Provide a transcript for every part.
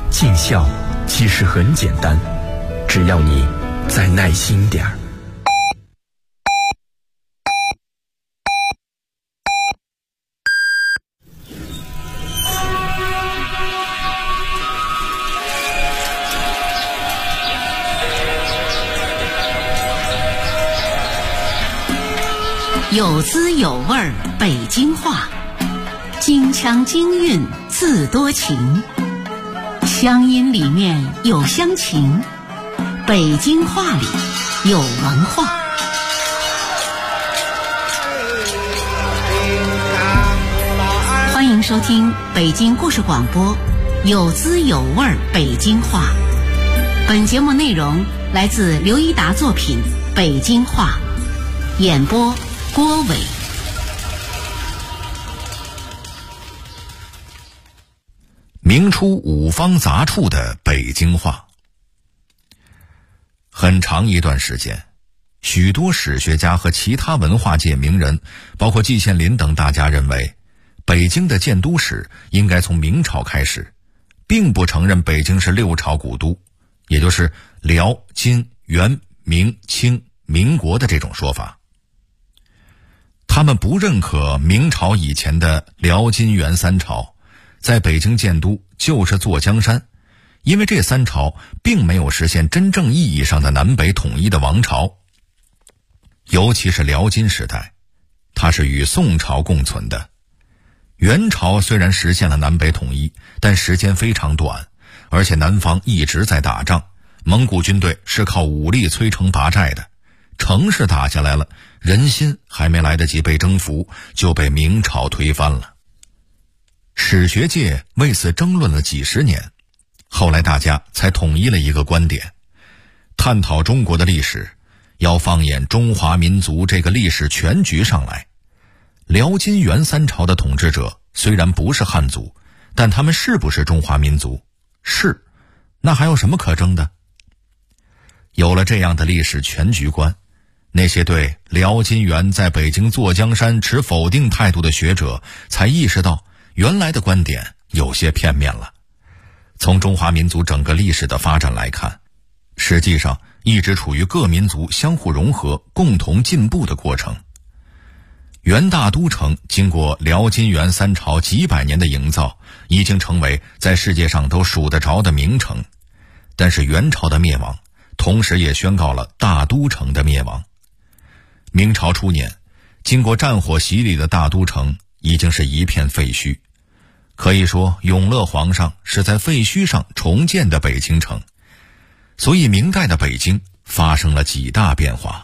尽孝其实很简单，只要你再耐心点儿。 有滋有味北京话，京腔京韵字多情，乡音里面有乡情，北京话里有文化。欢迎收听北京故事广播有滋有味北京话。本节目内容来自刘一达作品《北京话》，演播郭伟。 明初五方杂处的北京话。很长一段时间，许多史学家和其他文化界名人，包括季羡林等大家认为，北京的建都史应该从明朝开始，并不承认北京是六朝古都，也就是辽、金、元、明、清、民国的这种说法。他们不认可明朝以前的辽、金、元三朝在北京建都就是坐江山，因为这三朝并没有实现真正意义上的南北统一的王朝。尤其是辽金时代，它是与宋朝共存的。元朝虽然实现了南北统一，但时间非常短，而且南方一直在打仗，蒙古军队是靠武力摧城拔寨的，城市打下来了，人心还没来得及被征服，就被明朝推翻了。史学界为此争论了几十年，后来大家才统一了一个观点：探讨中国的历史，要放眼中华民族这个历史全局上来。辽金元三朝的统治者虽然不是汉族，但他们是不是中华民族？是，那还有什么可争的？有了这样的历史全局观，那些对辽金元在北京坐江山持否定态度的学者才意识到，原来的观点有些片面了。从中华民族整个历史的发展来看，实际上一直处于各民族相互融合、共同进步的过程。元大都城经过辽金元三朝几百年的营造，已经成为在世界上都数得着的名城。但是元朝的灭亡，同时也宣告了大都城的灭亡。明朝初年，经过战火洗礼的大都城已经是一片废墟，可以说永乐皇上是在废墟上重建的北京城。所以明代的北京发生了几大变化。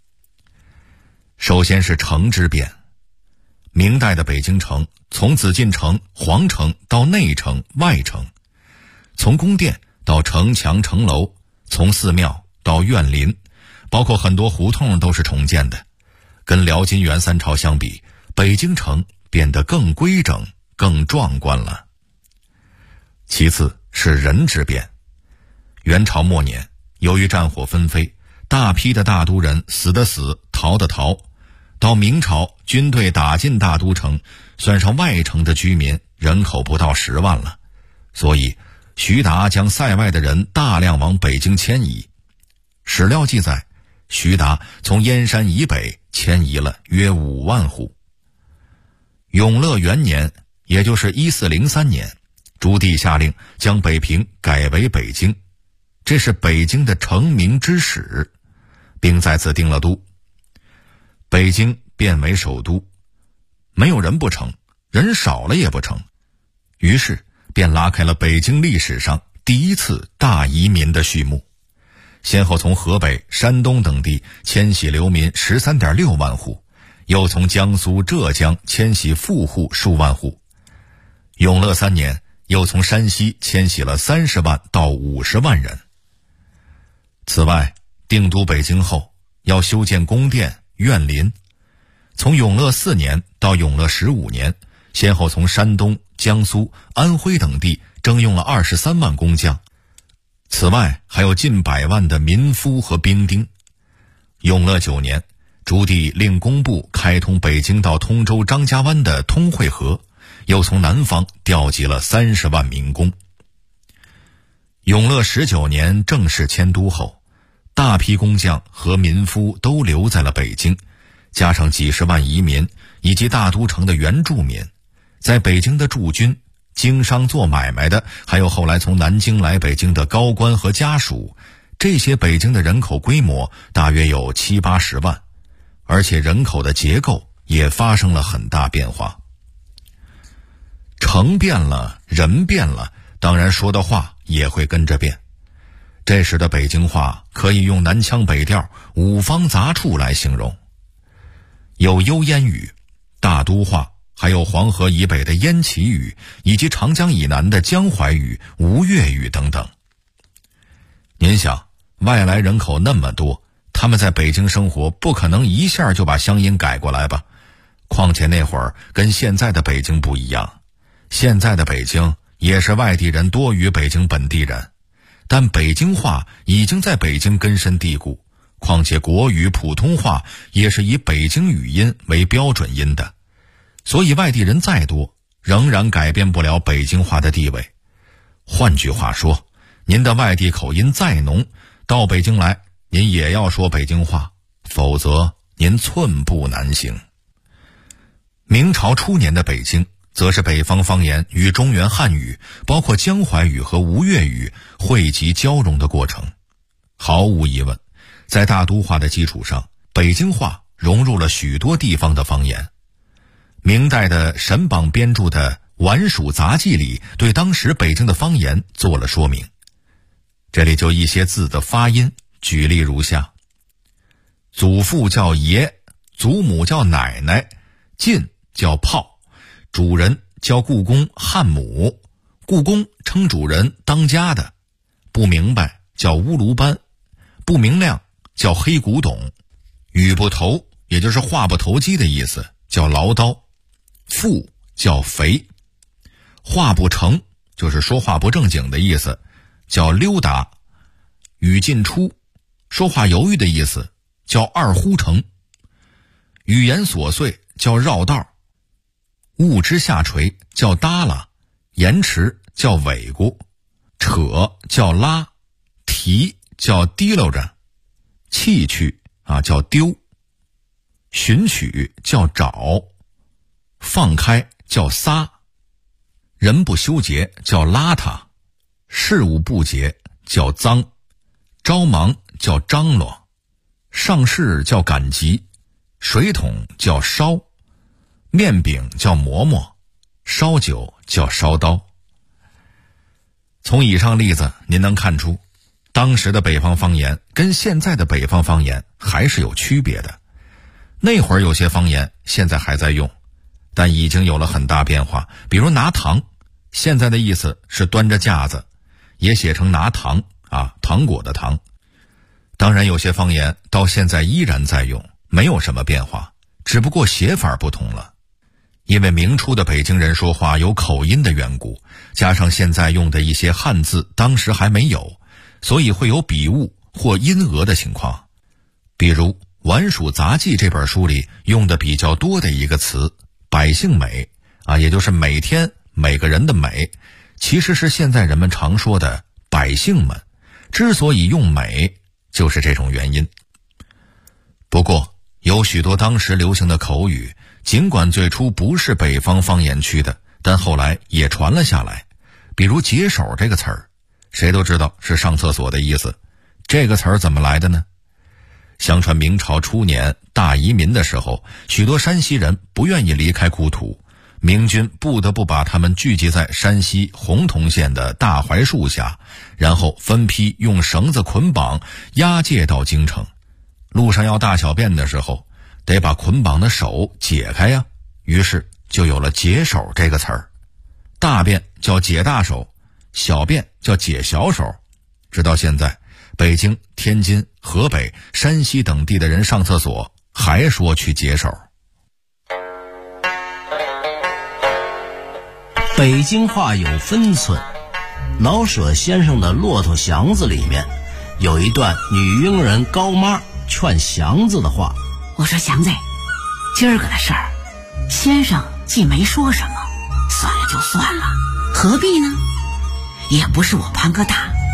首先是城之变。明代的北京城从紫禁城、皇城到内城、外城，从宫殿到城墙、城楼，从寺庙到院林，包括很多胡同都是重建的。跟辽金元三朝相比，北京城变得更规整、更壮观了。其次是人之变。元朝末年，由于战火纷飞，大批的大都人死的死，逃的逃。到明朝，军队打进大都城，算上外城的居民，人口不到10万了。所以徐达将塞外的人大量往北京迁移。史料记载，徐达从燕山以北迁移了约5万户。永乐元年，也就是1403年，朱棣下令将北平改为北京，这是北京的成名之始，并在此定了都。北京变为首都，没有人不成，人少了也不成，于是便拉开了北京历史上第一次大移民的序幕。先后从河北、山东等地迁徙流民 13.6 万户，又从江苏、浙江迁徙富户数万户。永乐3年，又从山西迁徙了30万到50万人。此外，定都北京后，要修建宫殿、院林。从永乐4年到永乐15年，先后从山东、江苏、安徽等地征用了23万工匠。此外还有近100万的民夫和兵丁。永乐9年，朱棣令工部开通北京到通州张家湾的通惠河，又从南方调集了30万民工。 永乐19年正式迁都后，大批工匠和民夫都留在了北京，加上几十万移民以及大都城的原住民，在北京的驻军、经商做买卖的，还有后来从南京来北京的高官和家属，这些北京的人口规模大约有70-80万，而且人口的结构也发生了很大变化。城变了，人变了，当然说的话也会跟着变。这时的北京话可以用南腔北调、五方杂处来形容，有幽烟语、大都话，还有黄河以北的燕齐语，以及长江以南的江淮语、吴越语等等。您想，外来人口那么多，他们在北京生活，不可能一下就把乡音改过来吧？况且那会儿跟现在的北京不一样，现在的北京也是外地人多于北京本地人，但北京话已经在北京根深蒂固，况且国语、普通话也是以北京语音为标准音的，所以外地人再多，仍然改变不了北京话的地位。换句话说，您的外地口音再浓，到北京来，您也要说北京话，否则您寸步难行。明朝初年的北京，则是北方方言与中原汉语，包括江淮语和吴越语汇集交融的过程。毫无疑问，在大都话的基础上，北京话融入了许多地方的方言。明代的沈榜编著的《晚蜀杂记》里对当时北京的方言做了说明。这里就一些字的发音举例如下：祖父叫爷，祖母叫奶奶，进叫炮，主人叫故宫汉母，故宫称主人当家的，不明白叫乌卢班，不明亮叫黑古董，语不投也就是话不投机的意思，叫唠叨，富叫肥，话不成就是说话不正经的意思，叫溜达，语进出说话犹豫的意思，叫二呼成，语言琐碎叫绕道，物之下垂叫耷拉，延迟叫尾咕，扯叫拉，提叫提溜着，弃去叫丢，寻取叫找，放开叫撒，人不修洁叫邋遢，事务不洁叫脏，着忙叫张罗，上市叫赶集，水桶叫烧，面饼叫馍馍，烧酒叫烧刀。从以上例子您能看出，当时的北方方言跟现在的北方方言还是有区别的。那会儿有些方言现在还在用，但已经有了很大变化。比如拿糖，现在的意思是端着架子，也写成拿糖糖果的糖。当然有些方言到现在依然在用，没有什么变化，只不过写法不同了。因为明初的北京人说话有口音的缘故，加上现在用的一些汉字当时还没有，所以会有笔误或音讹的情况。比如《晚蜀杂记》这本书里用的比较多的一个词百姓美也就是每天每个人的美，其实是现在人们常说的百姓们，之所以用美就是这种原因。不过有许多当时流行的口语，尽管最初不是北方方言区的，但后来也传了下来。比如解手这个词儿，谁都知道是上厕所的意思。这个词儿怎么来的呢？相传明朝初年大移民的时候，许多山西人不愿意离开故土，明军不得不把他们聚集在山西洪洞县的大槐树下，然后分批用绳子捆绑押解到京城。路上要大小便的时候，得把捆绑的手解开呀，于是就有了解手这个词儿。大便叫解大手，小便叫解小手。直到现在，北京、天津、河北、山西等地的人上厕所还说去解手。 北京话有分寸，老舍先生的《骆驼祥子》里面有一段女佣人高妈劝祥子的话。 我说祥子，今儿个的事儿，先生既没说什么，算了就算了，何必呢？也不是我潘哥大，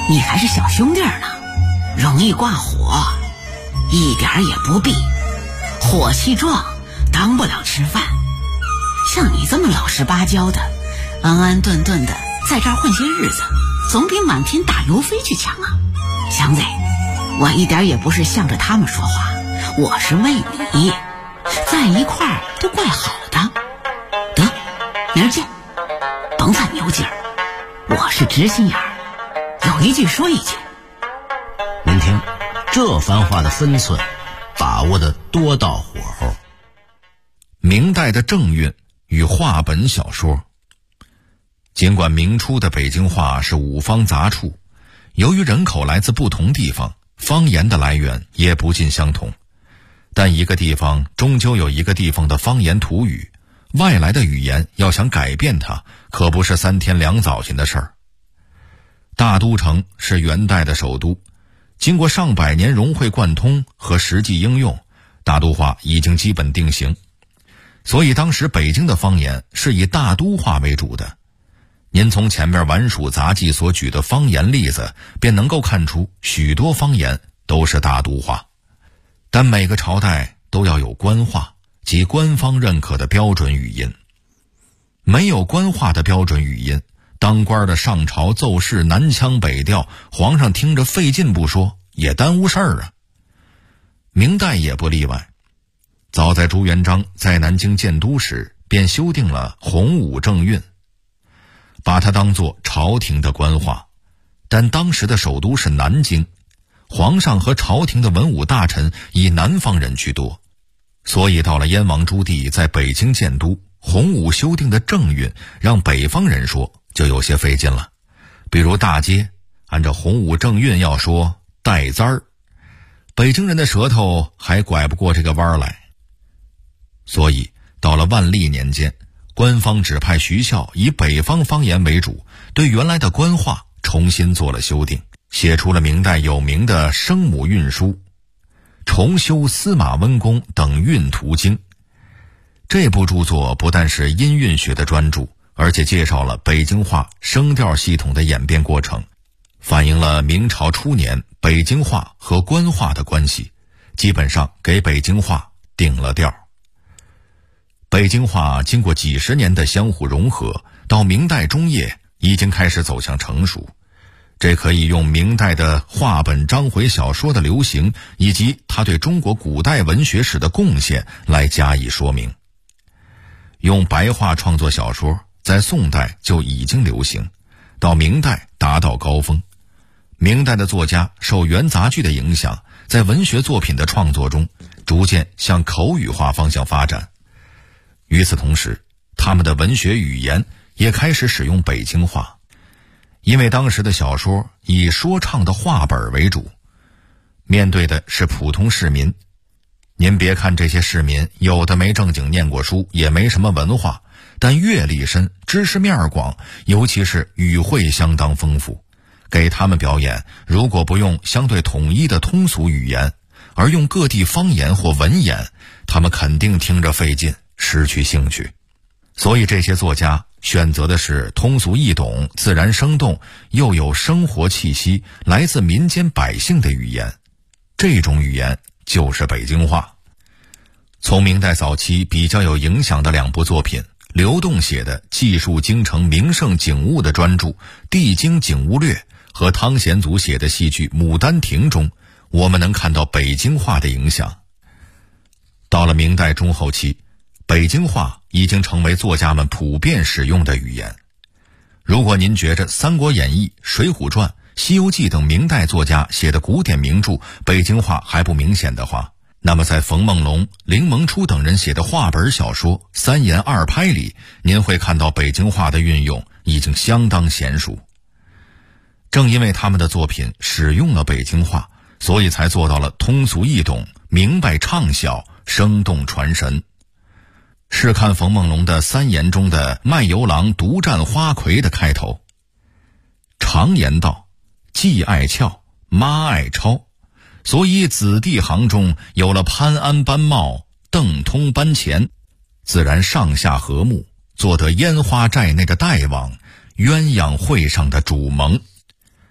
你还是小兄弟呢，容易挂火，一点也不避，火气壮，当不了吃饭。像你这么老实巴交的，安安顿顿的在这儿混些日子，总比满天打油飞去强啊。祥子，我一点也不是向着他们说话，我是为你，在一块儿都怪好的。得，明儿见，甭犯牛劲儿，我是直心眼儿，有一句说一句。 您听，这番话的分寸把握的多到火候。 明代的正韵与话本小说。尽管明初的北京话是五方杂处，由于人口来自不同地方，方言的来源也不尽相同，但一个地方终究有一个地方的方言土语，外来的语言要想改变它，可不是3天2早晨的事儿。大都城是元代的首都，经过上百年融会贯通和实际应用，大都话已经基本定型，所以当时北京的方言是以大都话为主的。您从前面宛署杂记所举的方言例子，便能够看出许多方言都是大都话。但每个朝代都要有官话，即官方认可的标准语音。没有官话的标准语音，当官的上朝奏事南腔北调，皇上听着费劲不说，也耽误事儿啊。明代也不例外，早在朱元璋在南京建都时，便修订了洪武正韵，把它当作朝廷的官话。但当时的首都是南京，皇上和朝廷的文武大臣以南方人居多，所以到了燕王朱棣在北京建都，洪武修订的正韵让北方人说就有些费劲了。比如大街，按照洪武正韵要说带簪儿，北京人的舌头还拐不过这个弯来。所以到了万历年间，官方指派徐孝以北方方言为主，对原来的官话重新做了修订，写出了明代有名的生母韵书，重修司马温公等韵图经。这部著作不但是音韵学的专著，而且介绍了北京话声调系统的演变过程，反映了明朝初年北京话和官话的关系，基本上给北京话定了调。北京话经过几十年的相互融合，到明代中叶已经开始走向成熟。这可以用明代的话本章回小说的流行，以及它对中国古代文学史的贡献来加以说明。用白话创作小说在宋代就已经流行，到明代达到高峰。明代的作家受元杂剧的影响，在文学作品的创作中逐渐向口语化方向发展。与此同时，他们的文学语言也开始使用北京话，因为当时的小说以说唱的话本为主，面对的是普通市民。您别看这些市民有的没正经念过书，也没什么文化，但阅历深，知识面广，尤其是语汇相当丰富。给他们表演，如果不用相对统一的通俗语言，而用各地方言或文言，他们肯定听着费劲，失去兴趣。所以这些作家选择的是通俗易懂、自然生动，又有生活气息，来自民间百姓的语言。这种语言就是北京话。从明代早期比较有影响的2部作品，刘栋写的记述京城名胜景物的专著《帝京景物略》和汤显祖写的戏剧《牡丹亭》中，我们能看到北京话的影响。到了明代中后期，北京话已经成为作家们普遍使用的语言。如果您觉着《三国演义》《水浒传》《西游记》等明代作家写的古典名著北京话还不明显的话，那么在冯梦龙、林萌初等人写的话本小说《三言二拍》里，您会看到北京话的运用已经相当娴熟。正因为他们的作品使用了北京话，所以才做到了通俗易懂、明白畅晓、生动传神。试看冯梦龙的3言中的卖油郎独占花魁的开头：常言道，既爱俏，妈爱抄，所以子弟行中有了潘安班茂、邓通班前，自然上下和睦，做得烟花寨内的大王，鸳鸯会上的主盟。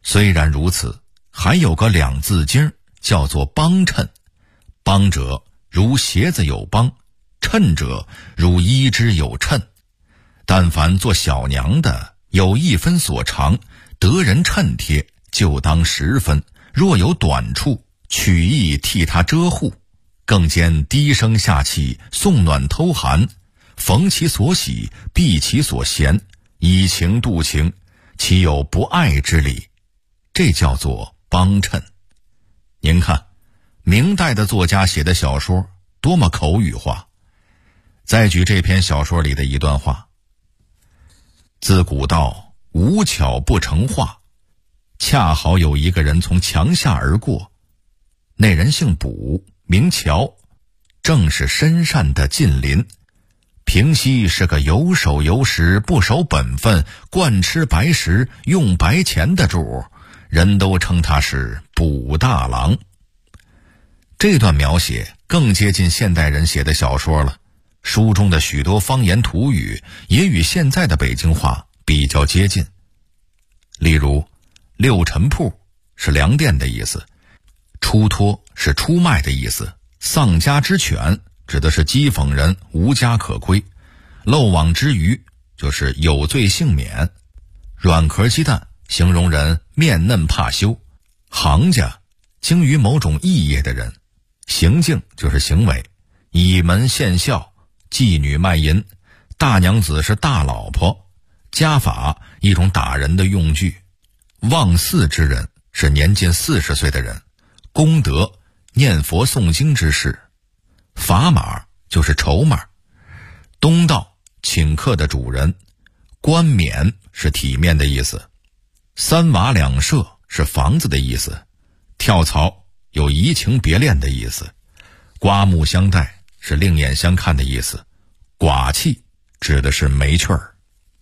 虽然如此，还有个两字经叫做帮衬。帮者如鞋子有帮，衬者如衣之有衬。但凡做小娘的，有一分所长，得人衬贴，就当10分，若有短处，取意替他遮护，更兼低声下气，送暖偷寒，逢其所喜，避其所嫌，以情度情，岂有不爱之理？这叫做帮衬。您看，明代的作家写的小说多么口语化。再举这篇小说里的一段话：自古道无巧不成话，恰好有一个人从墙下而过，那人姓卜，名乔，正是深善的近邻。平西是个有手有实，不守本分，惯吃白食，用白钱的主，人都称他是卜大郎。这段描写更接近现代人写的小说了，书中的许多方言土语也与现在的北京话比较接近。例如，六陈铺是粮店的意思，出脱是出卖的意思，丧家之犬指的是讥讽人无家可归，漏网之鱼就是有罪幸免，软壳鸡蛋形容人面嫩怕羞，行家精于某种艺业的人，行径就是行为，倚门献孝，妓女卖淫，大娘子是大老婆，家法一种打人的用具，望祀之人是年近40岁的人，功德念佛诵经之事，砝码就是筹码，东道请客的主人，冠冕是体面的意思，三瓦两舍是房子的意思，跳槽有移情别恋的意思，刮目相待是另眼相看的意思，寡气指的是没趣儿。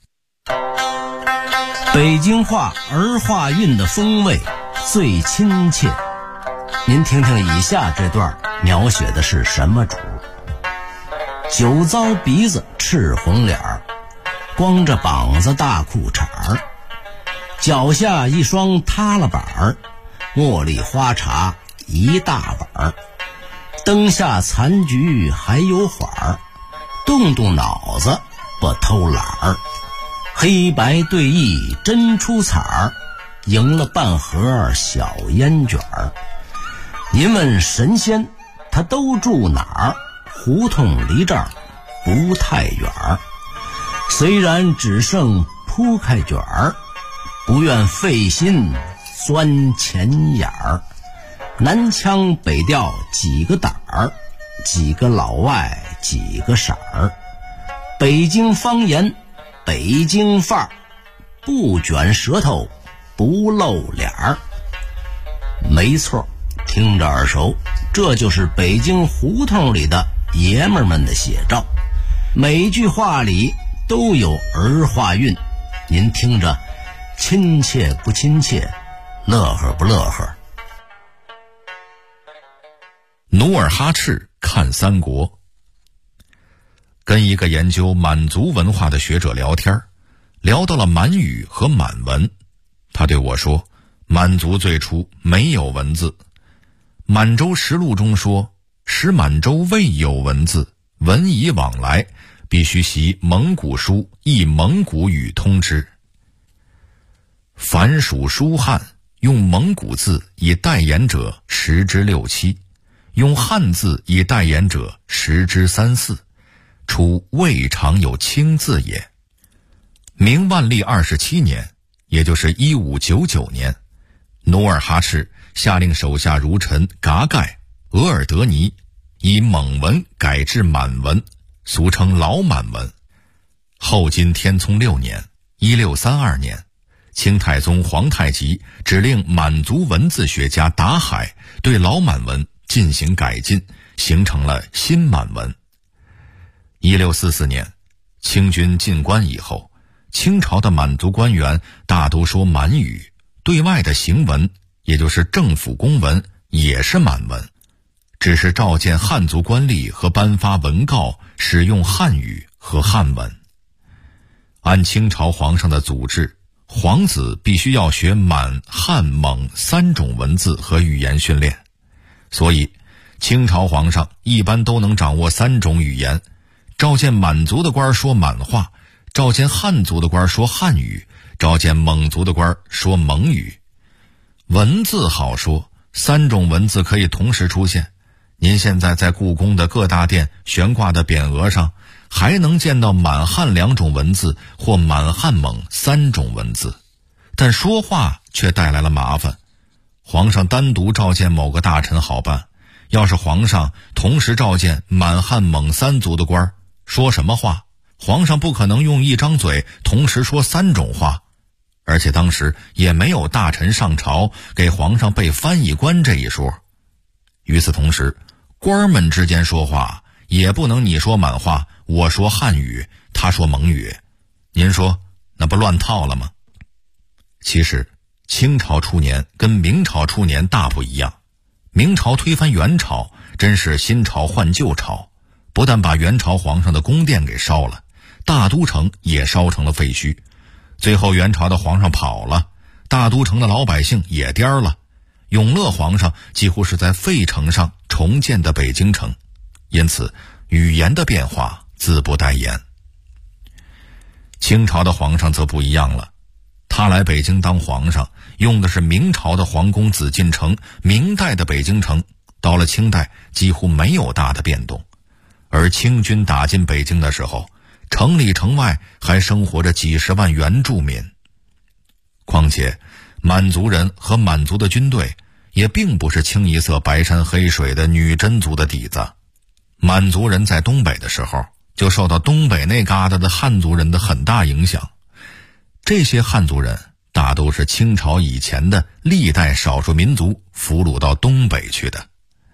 北京话儿化韵的风味最亲切。您听听以下这段描写的是什么主？酒糟鼻子赤红脸儿，光着膀子大裤衩儿，脚下一双塌了板儿，茉莉花茶一大碗儿，灯下残局还有缓儿，动动脑子不偷懒儿，黑白对弈真出彩儿，赢了半盒小烟卷儿。您问神仙他都住哪儿？胡同离这儿不太远儿，虽然只剩铺开卷儿，不愿费心钻钱眼儿。南腔北调几个胆儿，几个老外几个色儿，北京方言北京范儿，不卷舌头不露脸儿。没错，听着耳熟，这就是北京胡同里的爷们儿们的写照，每句话里都有儿化韵，您听着亲切不亲切，乐呵不乐呵？ 努尔哈赤看三国。跟一个研究满族文化的学者聊天，聊到了满语和满文，他对我说，满族最初没有文字，满洲实录中说，使满洲未有文字，文以往来，必须习蒙古书，以蒙古语通之。凡属书汉，用蒙古字以代言者10之6、7，用汉字以代言者10之3、4，初未尝有清字也。明万历27年，也就是1599年，努尔哈赤下令手下儒臣噶盖、额尔德尼以蒙文改制满文，俗称老满文。后金天聪6年1632年，清太宗皇太极指令满族文字学家达海对老满文进行改进，形成了新满文。1644年，清军进关以后，清朝的满族官员大都说满语，对外的行文，也就是政府公文，也是满文，只是召见汉族官吏和颁发文告使用汉语和汉文。按清朝皇上的祖制， 皇子必须要学满、汉、蒙3种文字和语言训练，所以清朝皇上一般都能掌握3种语言，召见满族的官说满话，召见汉族的官说汉语，召见蒙族的官说蒙语。文字好说，3种文字可以同时出现。您现在在故宫的各大殿悬挂的匾额上，还能见到满汉2种文字或满汉蒙3种文字，但说话却带来了麻烦。皇上单独召见某个大臣好办，要是皇上同时召见满汉蒙3族的官，说什么话？皇上不可能用一张嘴同时说3种话，而且当时也没有大臣上朝给皇上备翻译官这一说。与此同时，官们之间说话也不能你说满话，我说汉语，他说蒙语，您说那不乱套了吗？其实清朝初年跟明朝初年大不一样，明朝推翻元朝真是新朝换旧朝，不但把元朝皇上的宫殿给烧了，大都城也烧成了废墟，最后元朝的皇上跑了，大都城的老百姓也颠了，永乐皇上几乎是在废城上重建的北京城，因此语言的变化自不待言。清朝的皇上则不一样了，他来北京当皇上用的是明朝的皇宫紫禁城，明代的北京城，到了清代几乎没有大的变动。而清军打进北京的时候，城里城外还生活着几十万原住民。况且满族人和满族的军队也并不是清一色白山黑水的女真族的底子，满族人在东北的时候就受到东北那旮瘩的汉族人的很大影响，这些汉族人大都是清朝以前的历代少数民族俘虏到东北去的。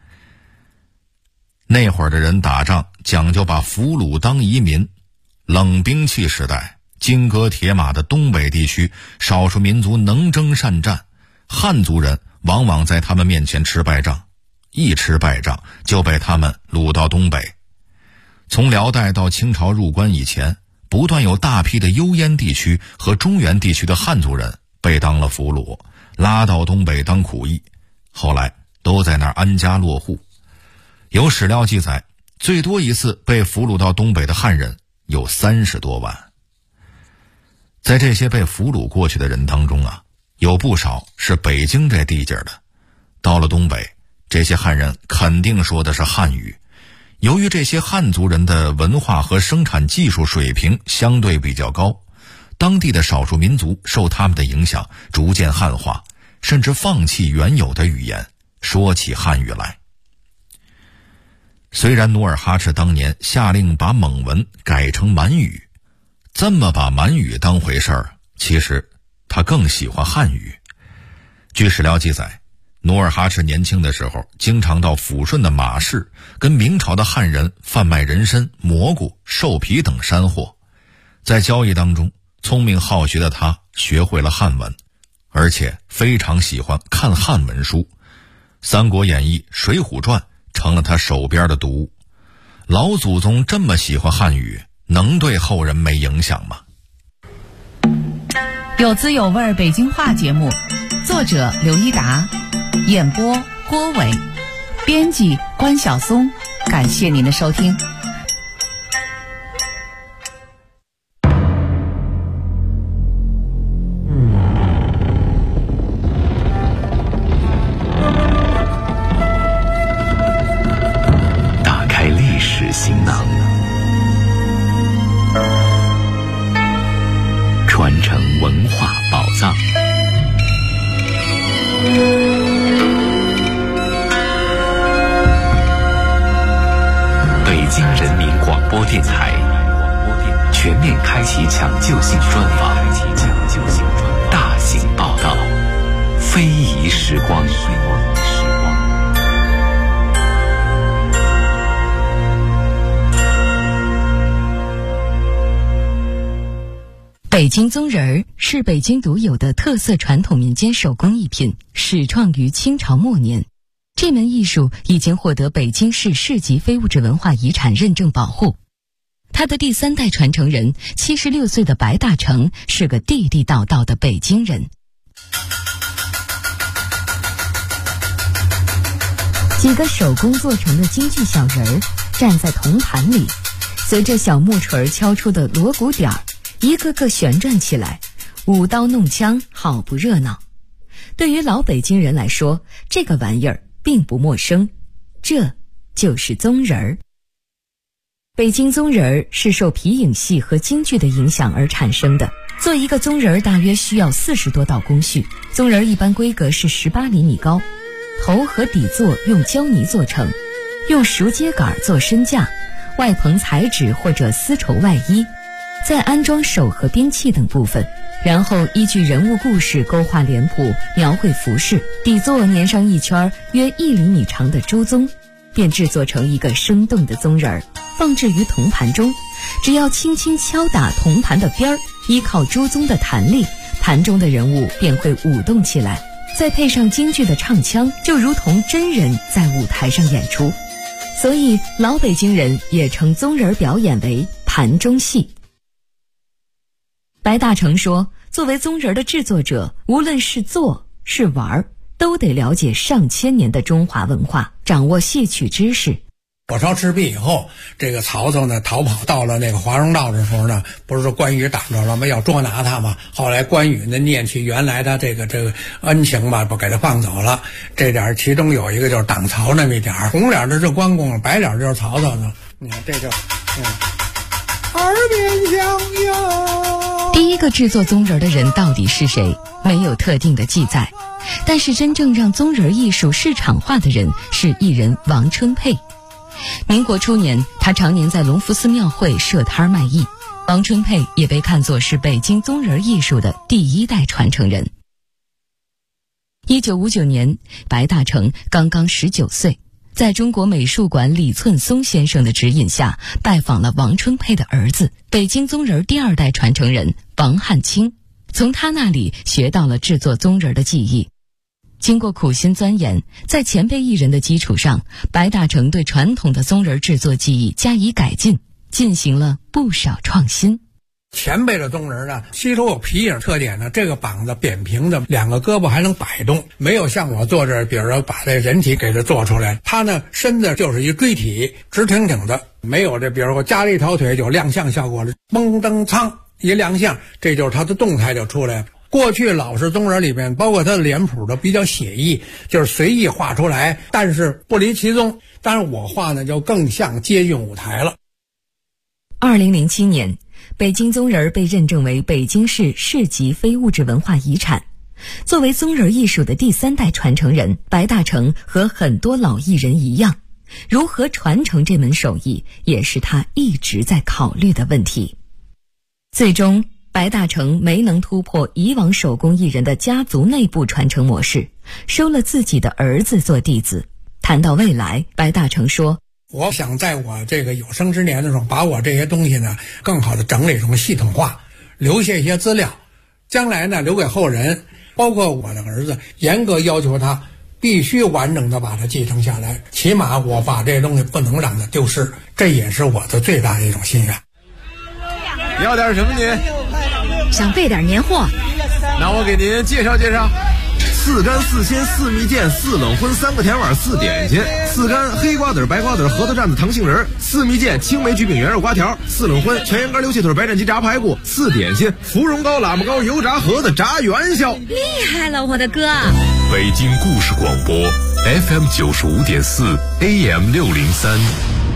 那会儿的人打仗讲究把俘虏当移民，冷兵器时代金戈铁马的东北地区，少数民族能征善战，汉族人往往在他们面前吃败仗，一吃败仗就被他们掳到东北。从辽代到清朝入关以前，不断有大批的幽燕地区和中原地区的汉族人被当了俘虏，拉到东北当苦役，后来都在那儿安家落户。有史料记载，最多一次被俘虏到东北的汉人有30多万。在这些被俘虏过去的人当中啊，有不少是北京这地界的。到了东北，这些汉人肯定说的是汉语。由于这些汉族人的文化和生产技术水平相对比较高，当地的少数民族受他们的影响，逐渐汉化，甚至放弃原有的语言，说起汉语来。虽然努尔哈赤当年下令把蒙文改成满语，这么把满语当回事儿，其实他更喜欢汉语。据史料记载，努尔哈赤年轻的时候经常到抚顺的马市跟明朝的汉人贩卖人参、蘑菇、兽皮等山货，在交易当中聪明好学的他学会了汉文，而且非常喜欢看汉文书，《三国演义》《水浒传》成了他手边的读物。老祖宗这么喜欢汉语，能对后人没影响吗？ 有滋有味北京话节目，作者刘一达，演播郭伟，编辑关晓松。感谢您的收听。 打开历史行囊，传承文化宝藏。北京人民广播电台全面开启抢救性专访，大型报道，非遗时光。 北京宗人儿是北京独有的特色传统民间手工艺品，始创于清朝末年。这门艺术已经获得北京市市级非物质文化遗产认证保护。 他的第3代传承人76岁的白大成是个地地道道的北京人。几个手工做成的京剧小人儿站在铜盘里，随着小木锤敲出的锣鼓点儿，一个个旋转起来，舞刀弄枪，好不热闹。对于老北京人来说，这个玩意儿并不陌生，这就是宗人儿。北京宗人儿是受皮影戏和京剧的影响而产生的。做一个宗人儿大约需要40多道工序，宗人儿一般规格是18厘米高，头和底座用胶泥做成，用熟秸秆做身架，外棚彩纸或者丝绸外衣，再安装手和兵器等部分，然后依据人物故事勾画脸谱，描绘服饰，底座粘上一圈约1厘米长的周宗，便制作成一个生动的宗人儿，放置于铜盘中。只要轻轻敲打铜盘的边儿，依靠周宗的弹力，盘中的人物便会舞动起来，再配上京剧的唱腔，就如同真人在舞台上演出。所以老北京人也称宗人表演为盘中戏。白大成说，作为宗人的制作者，无论是做是玩，都得了解上千年的中华文化，掌握戏曲知识。 火烧赤壁以后，这个曹操呢逃跑到了那个华容道的时候呢，不是说关羽挡着了吗？要捉拿他嘛。后来关羽呢念起原来他这个恩情吧，不给他放走了。这点其中有一个就是挡曹那么一点，红脸的是关公，白脸就是曹操呢。你看这就耳边响哟。 第一个制作宗人的人到底是谁？没有特定的记载，但是真正让宗人艺术市场化的人是艺人王春佩。民国初年，他常年在隆福寺庙会设摊卖艺。王春佩也被看作是北京宗人艺术的第1代传承人。1959年，白大成刚刚19岁，在中国美术馆李寸松先生的指引下，拜访了王春佩的儿子，北京宗人第2代传承人王汉卿，从他那里学到了制作宗人的技艺。经过苦心钻研，在前辈艺人的基础上，白大成对传统的宗人制作技艺加以改进，进行了不少创新。 前辈的宗人呢，吸收有皮影特点呢，这个膀子扁平的，2个胳膊还能摆动，没有像我做这，比如说把这人体给它做出来。他呢，身子就是一锥体，直挺挺的，没有这，比如说加了一条腿就亮相效果了，嘣噔噌一亮相，这就是他的动态就出来了。过去老式宗人里面，包括他的脸谱都比较写意，就是随意画出来，但是不离其宗。但是我画呢，就更像接近舞台了。 2007年，北京宗人被认证为北京市市级非物质文化遗产。作为宗人艺术的第3代传承人，白大成和很多老艺人一样，如何传承这门手艺，也是他一直在考虑的问题。最终，白大成没能突破以往手工艺人的家族内部传承模式，收了自己的儿子做弟子。谈到未来，白大成说， 我想在我这个有生之年的时候，把我这些东西呢更好的整理成系统化，留下一些资料，将来呢留给后人，包括我的儿子，严格要求他必须完整的把它继承下来，起码我把这些东西不能让它丢失，这也是我的最大的一种心愿。 要点什么您？ 想备点年货， 那我给您介绍介绍：4干4鲜4蜜饯4冷荤3个甜碗4点心，4干黑瓜子白瓜子核桃蘸子糖杏仁，4蜜饯青梅焗饼圆肉瓜条，4冷荤全羊肝溜气腿白斩鸡炸排骨，4点心芙蓉糕喇嘛糕油炸盒子炸元宵。 厉害了，我的哥！ 北京故事广播 FM 95.4 AM 603。